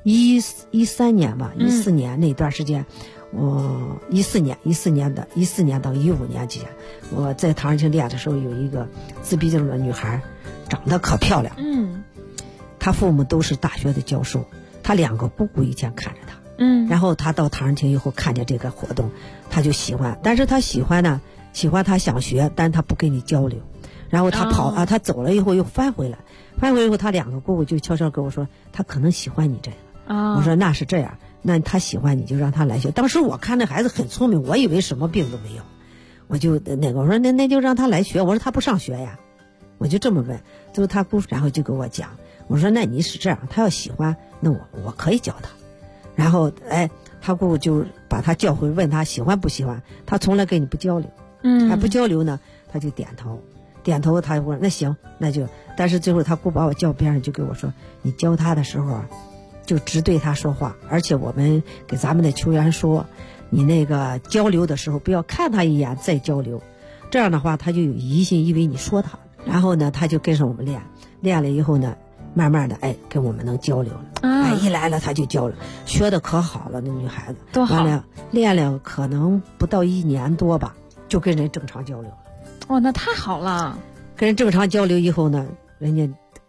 13年吧，14年那段时间。14年到15年期间，我在唐人街练的时候，有一个自闭症的女孩，长得可漂亮。她父母都是大学的教授，她2个姑姑以前看着她。然后她到唐人街以后看见这个活动，她就喜欢。但是她喜欢她想学，但她不跟你交流。然后她她走了以后又翻回来以后，她2个姑姑就悄悄跟我说，她可能喜欢你这个。我说那是这样。那他喜欢你就让他来学。当时我看那孩子很聪明，我以为什么病都没有，我就我说那就让他来学。我说他不上学呀，我就这么问。最后他姑然后就跟我讲，我说那你是这样，他要喜欢，那我可以教他。然后他姑就把他叫回，问他喜欢不喜欢。他从来跟你不交流，不交流呢，他就点头。他说那行，那就。但是最后他姑把我叫边上，就跟我说，你教他的时候就只对他说话，而且我们给咱们的球员说，你那个交流的时候不要看他一眼再交流，这样的话他就有疑心，以为你说他。然后呢，他就跟上我们练了以后呢，慢慢的跟我们能交流了。一来了他就交流，学的可好了，那女孩子
多好。
完了练了可能不到1年多吧，就跟人正常交流了。
那太好了。
跟人正常交流以后呢，人家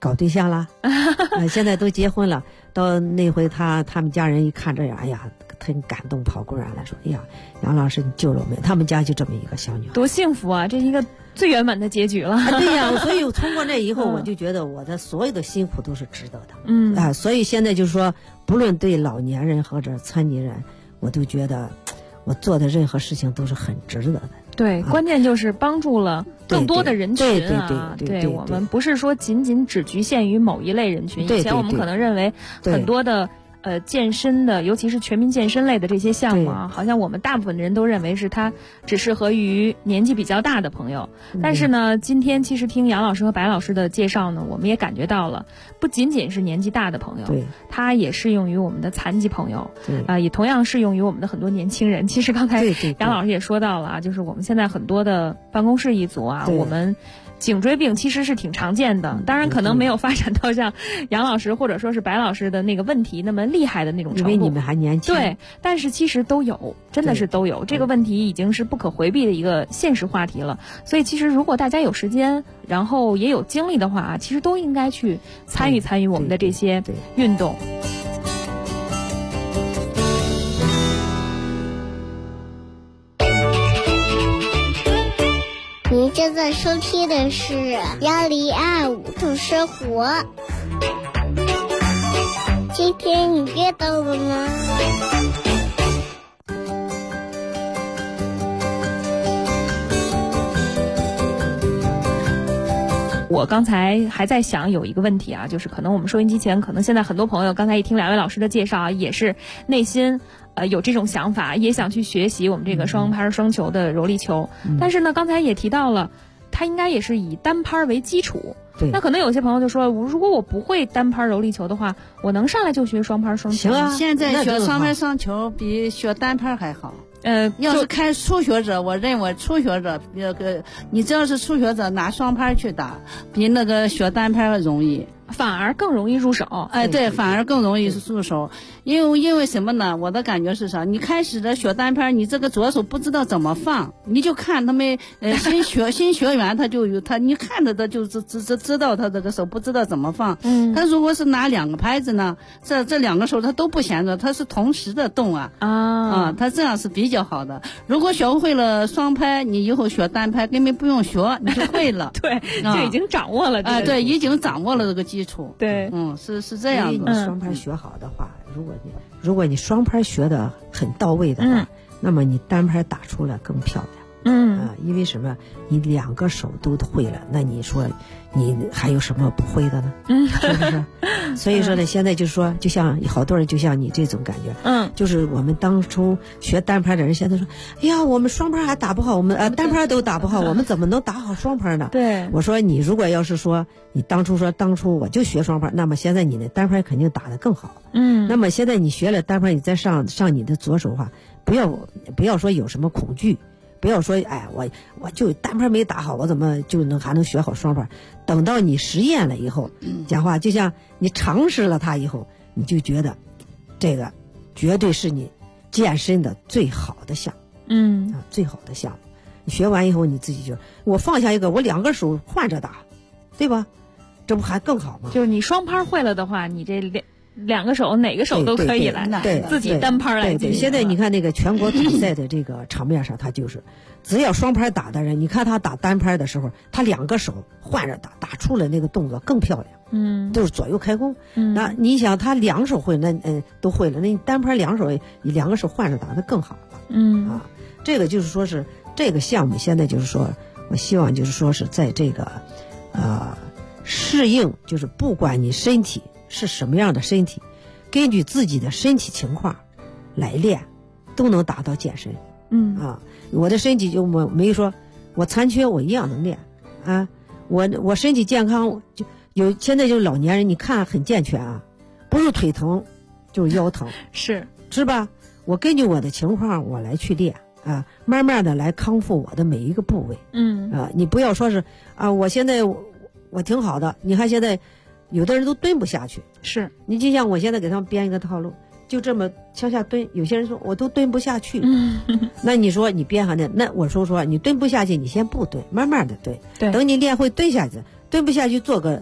搞对象了，现在都结婚了。到那回他们家人一看这样，哎呀，很感动，跑过来了说：“哎呀，杨老师你救了我们。”他们家就这么一个小女孩，
多幸福啊！这是一个最圆满的结局了。
对呀，所以通过这以后，我就觉得我的所有的辛苦都是值得的。所以现在就是说，不论对老年人或者残疾人，我都觉得我做的任何事情都是很值得的。
对，关键就是帮助了更多的人群啊！对，我们不是说仅仅只局限于某一类人群。以前我们可能认为很多的健身的，尤其是全民健身类的这些项目啊，好像我们大部分的人都认为是它只适合于年纪比较大的朋友。但是呢，今天其实听杨老师和白老师的介绍呢，我们也感觉到了，不仅仅是年纪大的朋友，它也适用于我们的残疾朋友，也同样适用于我们的很多年轻人。其实刚才杨老师也说到了啊，就是我们现在很多的办公室一族啊，我们颈椎病其实是挺常见的，当然可能没有发展到像杨老师或者说是白老师的那个问题那么厉害的那种程度，
因为你们还年轻。
对，但是其实都有，真的是都有。这个问题已经是不可回避的一个现实话题了。所以其实如果大家有时间，然后也有精力的话，其实都应该去参与我们的这些运动。
您正在收听的是1025度生活。今天你阅到了吗？
我刚才还在想有一个问题啊，就是可能我们收音机前，可能现在很多朋友刚才一听两位老师的介绍啊，也是内心有这种想法，也想去学习我们这个双拍双球的柔力球。但是呢，刚才也提到了，它应该也是以单拍为基础。那可能有些朋友就说，如果我不会单拍柔力球的话，我能上来就学双拍双球？
行啊，现在学双拍双球比学单拍还好。要是看初学者，我认为初学者你只要是初学者，拿双拍去打，比那个学单拍容易。
反而更容易入手。
对，反而更容易入手。因为什么呢？我的感觉是啥？你开始的学单拍，你这个左手不知道怎么放，你就看他们新学员他你看着他就知道他这个手不知道怎么放。他如果是拿两个拍子呢，这两个手他都不闲着，他是同时的动他这样是比较好的。如果学会了双拍，你以后学单拍根本不用学，你就会了。
对，就已经掌握了。
对，已经掌握了这个基础。
对，
是这样的。
你双拍学好的话，如果你双拍学的很到位的话，那么你单拍打出来更漂亮。因为什么？你两个手都会了，那你说你还有什么不会的呢？是不是？所以说呢，现在就是说，就像好多人就像你这种感觉，就是我们当初学单拍的人，现在说，哎呀，我们双拍还打不好，我们单拍都打不好，我们怎么能打好双拍呢？
对，
我说你如果要是说你当初我就学双拍，那么现在你的单拍肯定打得更好。那么现在你学了单拍，你再上你的左手的话，不要说有什么恐惧。不要说，哎，我就单拍没打好，我怎么还能学好双拍？等到你实验了以后，讲话就像你尝试了它以后，你就觉得这个绝对是你健身的最好的项目。最好的项目。你学完以后，你自己就我放下一个，我两个手换着打，对吧？这不还更好吗？
就是你双拍会了的话，你这两个手哪个手都可以来，自己单拍来。
对，现在你看那个全国比赛的这个场面上，他就是只要双拍打的人，你看他打单拍的时候，他两个手换着打出了那个动作更漂亮。都是左右开弓。那你想他两手会，那都会了，那你单拍两个手换着打，那更好了。这个就是说是这个项目现在就是说，我希望就是说是在这个适应，就是不管你身体是什么样的身体，根据自己的身体情况来练，都能达到健身。我的身体就没说我残缺，我一样能练啊。我身体健康，就现在就是老年人，你看很健全啊，不是腿疼就是腰疼，是吧？我根据我的情况我来去练啊，慢慢的来康复我的每一个部位。你不要说是啊，我现在我挺好的，你看现在有的人都蹲不下去，你就像我现在给他们编一个套路，就这么向下蹲，有些人说我都蹲不下去。那你说你编上的，那我说你蹲不下去，你先不蹲，慢慢的蹲，等你练会蹲下去，蹲不下去做个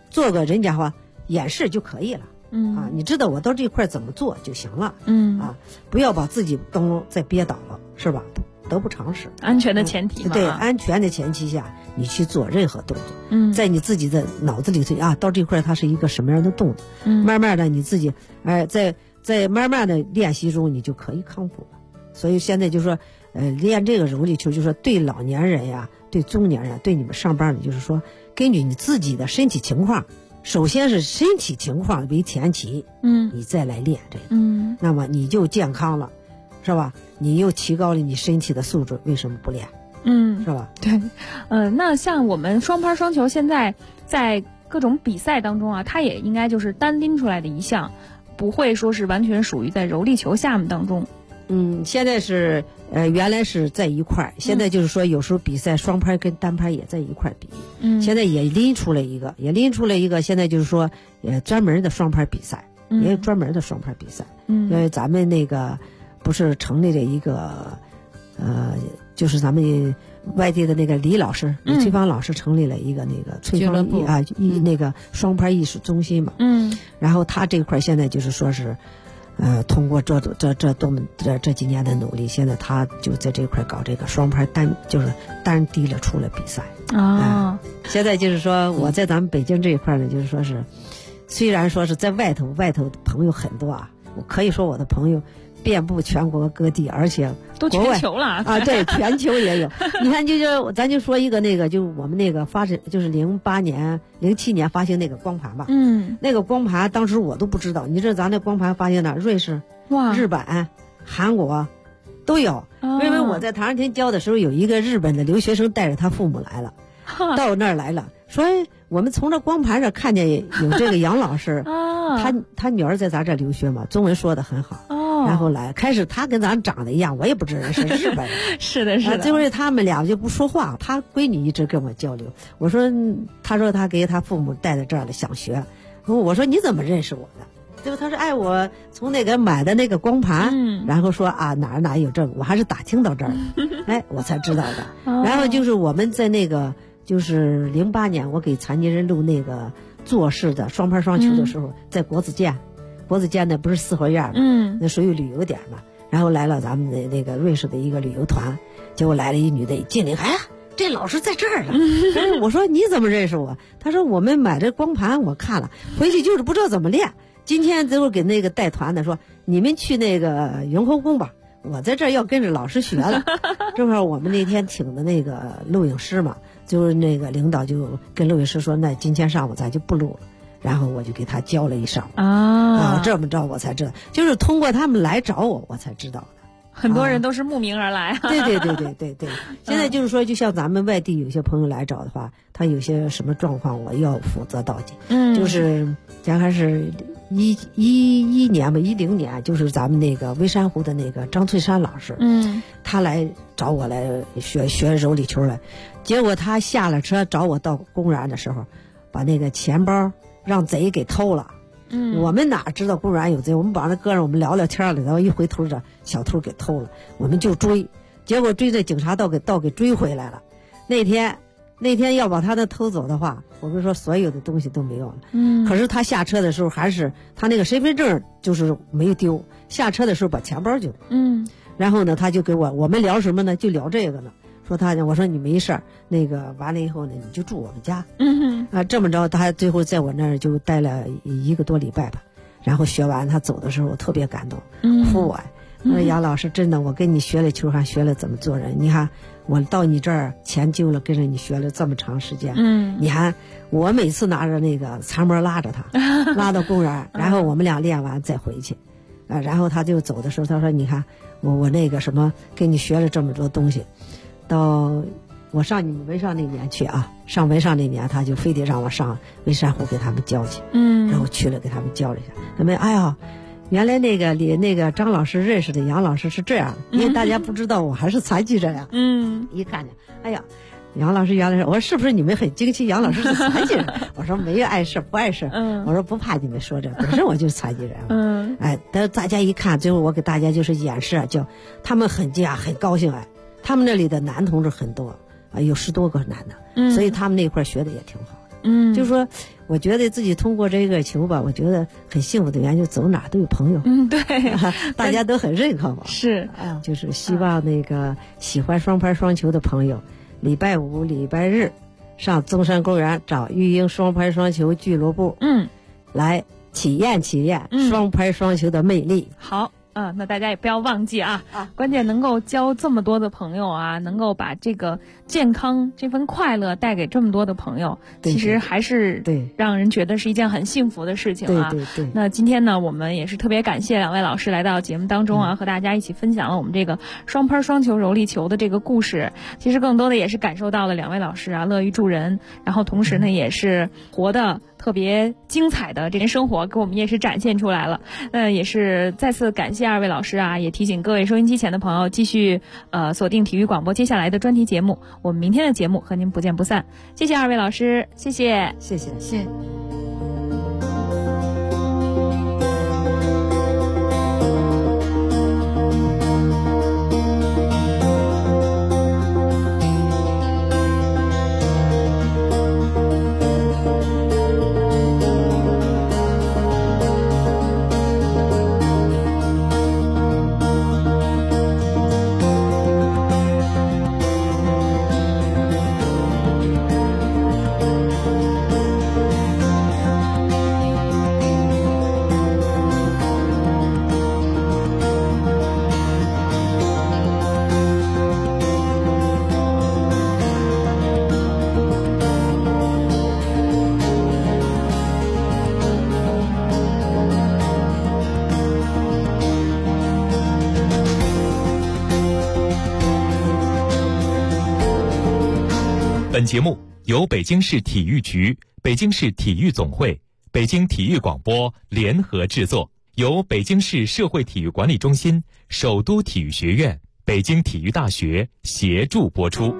做个人家话演示就可以了。你知道我到这块怎么做就行了。不要把自己都再憋倒了，是吧？得不偿失。
安全的前提嘛。
对，安全的前提下，你去做任何动作。在你自己的脑子里头到这块它是一个什么样的动作，慢慢的你自己在慢慢的练习中，你就可以康复了。所以现在就说，练这个柔力球，就是说对老年人呀，对中年人，对你们上班的，就是说根据你自己的身体情况，首先是身体情况为前提，你再来练这个，那么你就健康了，是吧？你又提高了你身体的素质，为什么不练？是吧？
对，那像我们双拍双球现在在各种比赛当中啊，它也应该就是单拎出来的一项，不会说是完全属于在柔力球项目当中。
现在是原来是在一块儿，现在就是说有时候比赛双拍跟单拍也在一块儿比。现在也拎出来一个，现在就是说专门的双拍比赛，也有专门的双拍比赛。因为咱们那个不是成立了一个就是咱们外地的那个李翠芳老师成立了一个那个翠芳那个双拍艺术中心嘛。然后他这块现在就是说是通过这几年的努力，现在他就在这块搞这个双拍单提了出来比赛。现在就是说我在咱们北京这一块呢，就是说是虽然说是在外头朋友很多啊，我可以说我的朋友遍布全国各地，而且
都全球了
对，全球也有。你看，咱就说一个那个，就我们那个发生，就是07年发行那个光盘吧。那个光盘当时我都不知道，你知道咱那光盘发行哪？瑞士、日本、韩国都有。因为我在唐人町教的时候，有一个日本的留学生带着他父母来了，到那儿来了，说我们从这光盘上看见有这个杨老师，他女儿在咱这留学嘛，中文说的很好。然后来开始他跟咱长得一样，我也不知道是日本人。
是的。
最后他们俩就不说话，他闺女一直跟我交流。他说他给他父母带到这儿了，想学。我说你怎么认识我的？对吧？他说我从那个买的那个光盘，然后说哪有这个，我还是打听到这儿了，我才知道的。然后就是我们在那个就是08年，我给残疾人录那个做事的双拍双球的时候，在国子监呢不是四合院嘛，那属于旅游点嘛。然后来了咱们的那个瑞士的一个旅游团，结果来了一女的，进来，这老师在这儿了。我说你怎么认识我？他说我们买这光盘我看了，回去就是不知道怎么练。今天最后给那个带团的说，你们去那个雍和宫吧，我在这儿要跟着老师学了。正好我们那天请的那个录影师嘛，就是那个领导就跟录影师说，那今天上午咱就不录了。然后我就给他教了一上午这么着我才知道，就是通过他们来找我才知道的。
很多人都是慕名而来。
对。现在就是说，就像咱们外地有些朋友来找的话，他有些什么状况，我要负责到底。就是咱还是10年，就是咱们那个微山湖的那个张翠山老师，他来找我来学柔力球来，结果他下了车找我到公园的时候，把那个钱包让贼给偷了。我们哪知道公园有贼，我们把那搁上，我们聊聊天了，然后一回头这小偷给偷了，我们就追，结果追着警察倒给追回来了。那天要把他的偷走的话，我们说所有的东西都没有了。可是他下车的时候还是他那个身份证就是没丢，下车的时候把钱包就然后呢他就给我们聊什么呢？就聊这个呢。我说你没事儿，那个完了以后呢，你就住我们家。这么着，他最后在我那儿就待了1个多礼拜吧。然后学完他走的时候，我特别感动，哭我。我说杨老师，真的，我跟你学了球，还学了怎么做人。你看我到你这儿钱救了，跟着你学了这么长时间。你看我每次拿着那个残模拉着他，拉到公园，然后我们俩练完再回去。然后他就走的时候，他说：“你看我那个什么，跟你学了这么多东西。”到我上你们文上那年去上文上那年，他就非得让我上文山湖给他们教去。然后去了给他们教了一下。他们原来那个张老师认识的杨老师是这样，因为大家不知道我还是残疾人呀。一看见，杨老师原来是，我说是不是你们很惊奇杨老师是残疾人？我说没有碍事，不碍事。我说不怕你们说这，本身我就是残疾人。但是大家一看，最后我给大家就是演示叫他们很惊讶，很高兴。他们那里的男同志很多有10多个男的，所以他们那块学的也挺好的。 就是说我觉得自己通过这个球吧，我觉得很幸福的原因，就走哪都有朋友。
对，
大家都很认可我。
是
就是希望那个喜欢双拍双球的朋友，礼拜五、礼拜日上中山公园找育英双拍双球俱乐部，来体验双拍双球的魅力。
好。那大家也不要忘记啊，关键能够交这么多的朋友啊，能够把这个健康这份快乐带给这么多的朋友，其实还是让人觉得是一件很幸福的事情啊。
对。
那今天呢，我们也是特别感谢两位老师来到节目当中啊，和大家一起分享了我们这个双拍双球柔力球的这个故事。其实更多的也是感受到了两位老师啊乐于助人，然后同时呢也是活的特别精彩的这些生活给我们也是展现出来了。也是再次感谢二位老师啊，也提醒各位收音机前的朋友继续锁定体育广播接下来的专题节目，我们明天的节目和您不见不散。谢谢二位老师，谢谢。
本节目由北京市体育局、北京市体育总会、北京体育广播联合制作，由北京市社会体育管理中心、首都体育学院、北京体育大学协助播出。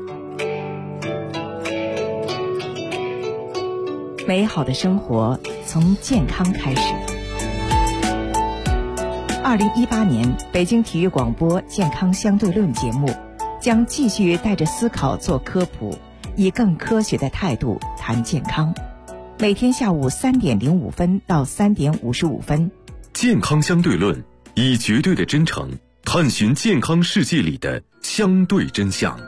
美好的生活从健康开始。2018年北京体育广播健康相对论节目将继续带着思考做科普，以更科学的态度谈健康。每天下午3点05分到3点55分。
健康相对论，以绝对的真诚探寻健康世界里的相对真相。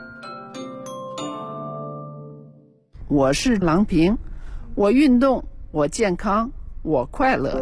我是郎平，我运动，我健康，我快乐。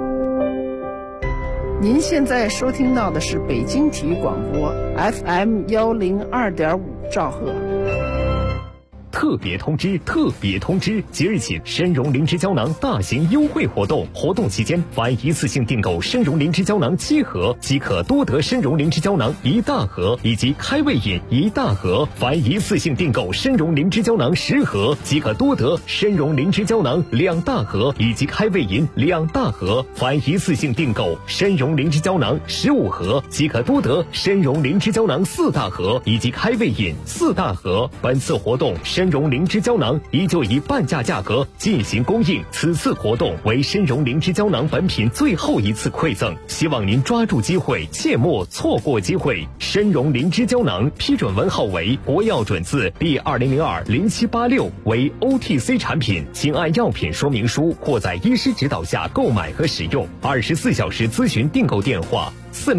您现在收听到的是北京体育广播 FM102.5兆赫。
特别通知！即日起，参茸灵芝胶囊大型优惠活动，活动期间，凡一次性订购参茸灵芝胶囊7盒，即可多得参茸灵芝胶囊1大盒以及开胃饮1大盒；凡一次性订购参茸灵芝胶囊10盒，即可多得参茸灵芝胶囊2大盒以及开胃饮2大盒；凡一次性订购参茸灵芝胶囊15盒，即可多得参茸灵芝胶囊4大盒以及开胃饮4大盒。本次活动参茸灵芝胶囊依旧以半价价格进行供应，此次活动为参茸灵芝胶囊本品最后一次馈赠，希望您抓住机会，切莫错过机会。参茸灵芝胶囊批准文号为国药准字第20020786，为 OTC 产品，请按药品说明书或在医师指导下购买和使用。24小时咨询订购电话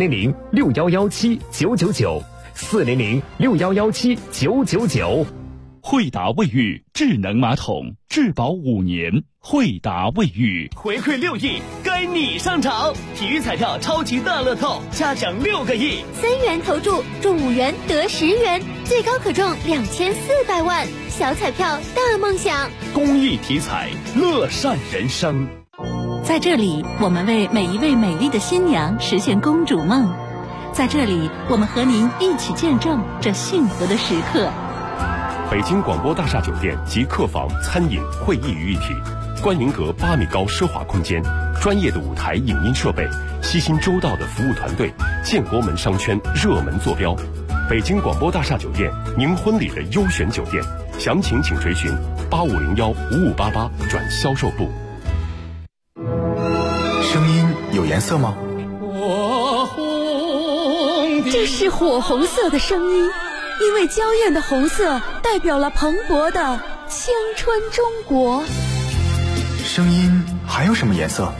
：400-6117-999，400-6117-999。
惠达卫浴智能马桶，质保5年。惠达卫浴
回馈6亿，该你上场！体育彩票超级大乐透，加奖6个亿
，3元投注中5元得10元，最高可中2400万。小彩票大梦想，
公益体彩，乐善人生。
在这里，我们为每一位美丽的新娘实现公主梦。在这里，我们和您一起见证这幸福的时刻。
北京广播大厦酒店及客房、餐饮、会议于一体，观云阁8米高奢华空间，专业的舞台影音设备，悉心周到的服务团队，建国门商圈热门坐标。北京广播大厦酒店，您婚礼的优选酒店，详情请垂询8501-5588转销售部。
声音有颜色吗？
这是火红色的声音，因为娇艳的红色代表了蓬勃的青春中国。
声音还有什么颜色？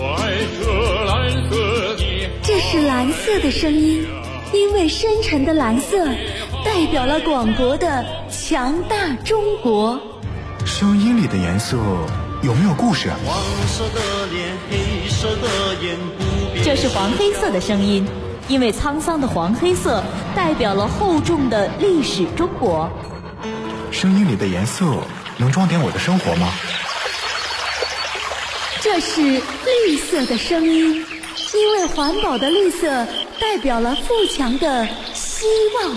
这是蓝色的声音，因为深沉的蓝色代表了广博的强大中国。
声音里的颜色有没有故事？
黄色的脸，黑色的眼，不变。
这是黄黑色的声音，因为沧桑的黄黑色代表了厚重的历史中国。
声音里的颜色能装点我的生活吗？
这是绿色的声音，因为环保的绿色代表了富强的希望。